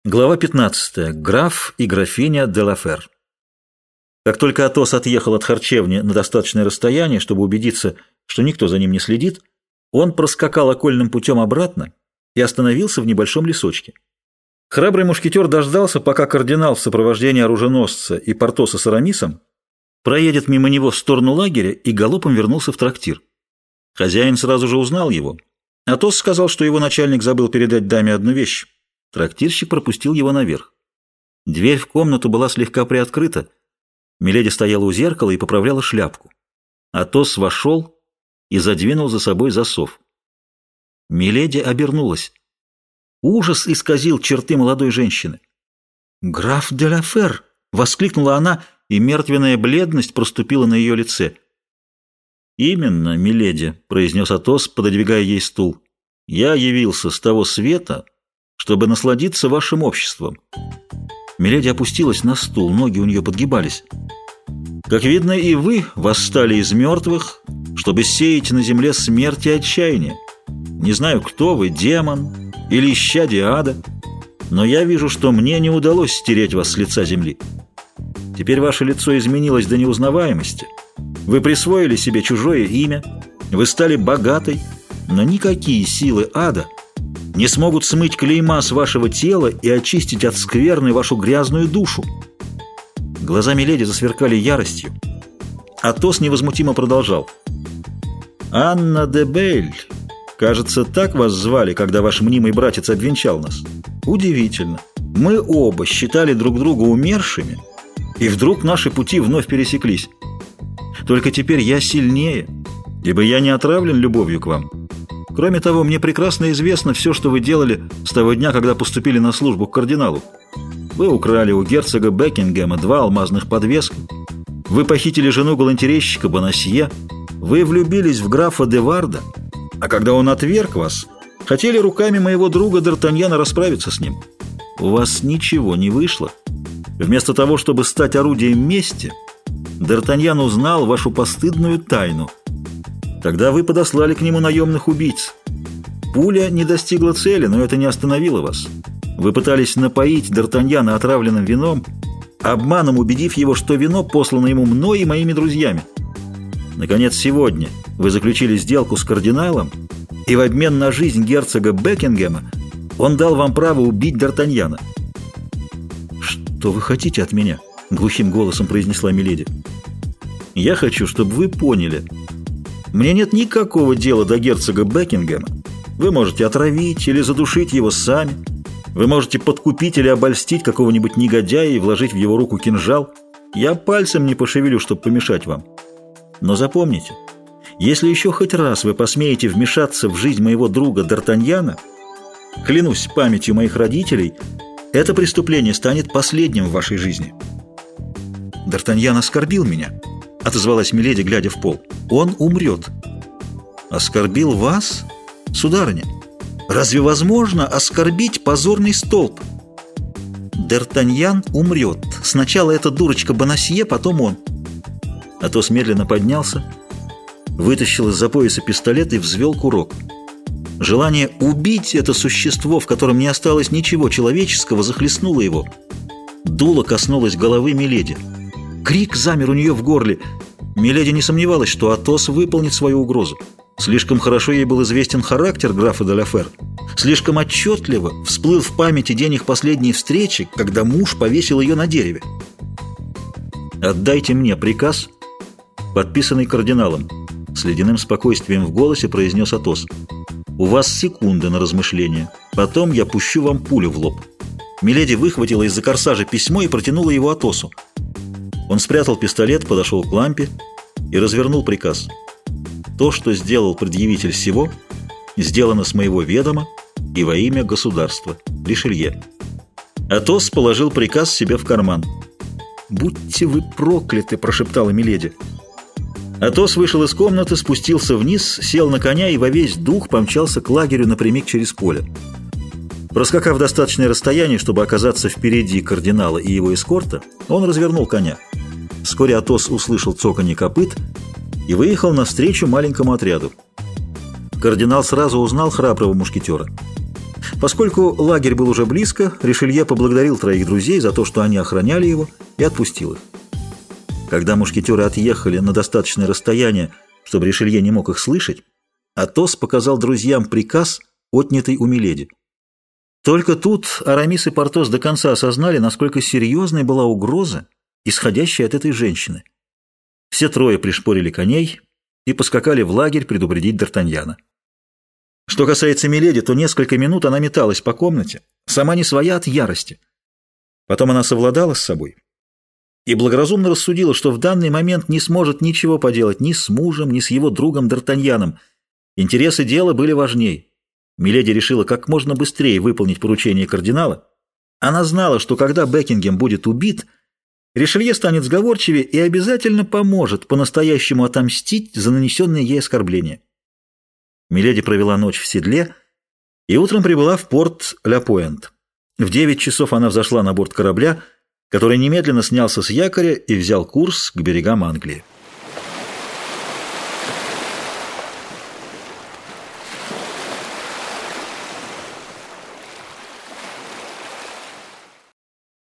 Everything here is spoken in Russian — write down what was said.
Глава 15. Граф и графиня де ла Фер. Как только Атос отъехал от харчевни на достаточное расстояние, чтобы убедиться, что никто за ним не следит, он проскакал окольным путем обратно и остановился в небольшом лесочке. Храбрый мушкетер дождался, пока кардинал в сопровождении оруженосца и Портоса с Арамисом проедет мимо него в сторону лагеря и галопом вернулся в трактир. Хозяин сразу же узнал его. Атос сказал, что его начальник забыл передать даме одну вещь. Трактирщик пропустил его наверх. Дверь в комнату была слегка приоткрыта. Миледи стояла у зеркала и поправляла шляпку. Атос вошел и задвинул за собой засов. Миледи обернулась. Ужас исказил черты молодой женщины. «Граф де ла Фер!» — воскликнула она, и мертвенная бледность проступила на ее лице. «Именно, миледи», — произнес Атос, пододвигая ей стул. «Я явился с того света, чтобы насладиться вашим обществом». Миледи опустилась на стул, ноги у нее подгибались. «Как видно, и вы восстали из мертвых, чтобы сеять на земле смерть и отчаяние. Не знаю, кто вы, демон или исчадие ада, но я вижу, что мне не удалось стереть вас с лица земли. Теперь ваше лицо изменилось до неузнаваемости. Вы присвоили себе чужое имя, вы стали богатой, но никакие силы ада не смогут смыть клейма с вашего тела и очистить от скверны вашу грязную душу». Глаза миледи засверкали яростью. Атос невозмутимо продолжал. «Анна де Бель, кажется, так вас звали, когда ваш мнимый братец обвенчал нас. Удивительно. Мы оба считали друг друга умершими, и вдруг наши пути вновь пересеклись. Только теперь я сильнее, ибо я не отравлен любовью к вам. Кроме того, мне прекрасно известно все, что вы делали с того дня, когда поступили на службу к кардиналу. Вы украли у герцога Бекингема 2 алмазных подвеска, вы похитили жену галантерейщика Бонасье, вы влюбились в графа де Варда, а когда он отверг вас, хотели руками моего друга Д'Артаньяна расправиться с ним. У вас ничего не вышло. Вместо того, чтобы стать орудием мести, Д'Артаньян узнал вашу постыдную тайну. Тогда вы подослали к нему наемных убийц. Пуля не достигла цели, но это не остановило вас. Вы пытались напоить Д'Артаньяна отравленным вином, обманом убедив его, что вино послано ему мной и моими друзьями. Наконец, сегодня вы заключили сделку с кардиналом, и в обмен на жизнь герцога Бекингема он дал вам право убить Д'Артаньяна». «Что вы хотите от меня?» — глухим голосом произнесла миледи. «Я хочу, чтобы вы поняли. Мне нет никакого дела до герцога Бекингема. Вы можете отравить или задушить его сами. Вы можете подкупить или обольстить какого-нибудь негодяя и вложить в его руку кинжал. Я пальцем не пошевелю, чтобы помешать вам. Но запомните, если еще хоть раз вы посмеете вмешаться в жизнь моего друга Д'Артаньяна, клянусь памятью моих родителей, это преступление станет последним в вашей жизни». «Д'Артаньян оскорбил меня», — отозвалась миледи, глядя в пол. «Он умрет». «Оскорбил вас, сударыня? Разве возможно оскорбить позорный столб?» «Д'Артаньян умрет. Сначала эта дурочка Бонасье, потом он». Атос медленно поднялся, вытащил из-за пояса пистолет и взвел курок. Желание убить это существо, в котором не осталось ничего человеческого, захлестнуло его. Дуло коснулось головы миледи. Крик замер у нее в горле. Миледи не сомневалась, что Атос выполнит свою угрозу. Слишком хорошо ей был известен характер графа де ла Фер. Слишком отчетливо всплыл в памяти день их последней встречи, когда муж повесил ее на дереве. «Отдайте мне приказ, подписанный кардиналом», — с ледяным спокойствием в голосе произнес Атос. «У вас секунды на размышление. Потом я пущу вам пулю в лоб». Миледи выхватила из-за корсажа письмо и протянула его Атосу. Он спрятал пистолет, подошел к лампе и развернул приказ. «То, что сделал предъявитель сего, сделано с моего ведома и во имя государства. Ришелье». Атос положил приказ себе в карман. «Будьте вы прокляты!» – прошептала миледи. Атос вышел из комнаты, спустился вниз, сел на коня и во весь дух помчался к лагерю напрямик через поле. Проскакав достаточное расстояние, чтобы оказаться впереди кардинала и его эскорта, он развернул коня. Вскоре Атос услышал цоканье копыт и выехал навстречу маленькому отряду. Кардинал сразу узнал храброго мушкетера. Поскольку лагерь был уже близко, Ришелье поблагодарил троих друзей за то, что они охраняли его, и отпустил их. Когда мушкетеры отъехали на достаточное расстояние, чтобы Ришелье не мог их слышать, Атос показал друзьям приказ, отнятый у Миледи. Только тут Арамис и Портос до конца осознали, насколько серьезной была угроза, исходящая от этой женщины. Все трое пришпорили коней и поскакали в лагерь предупредить Д'Артаньяна. Что касается Миледи, то несколько минут она металась по комнате, сама не своя от ярости. Потом она совладала с собой и благоразумно рассудила, что в данный момент не сможет ничего поделать ни с мужем, ни с его другом Д'Артаньяном. Интересы дела были важней. Миледи решила как можно быстрее выполнить поручение кардинала. Она знала, что когда Бекингем будет убит, Ришелье станет сговорчивее и обязательно поможет по-настоящему отомстить за нанесенные ей оскорбления. Миледи провела ночь в седле и утром прибыла в порт Ля-Пуэнт. В 9 часов она взошла на борт корабля, который немедленно снялся с якоря и взял курс к берегам Англии.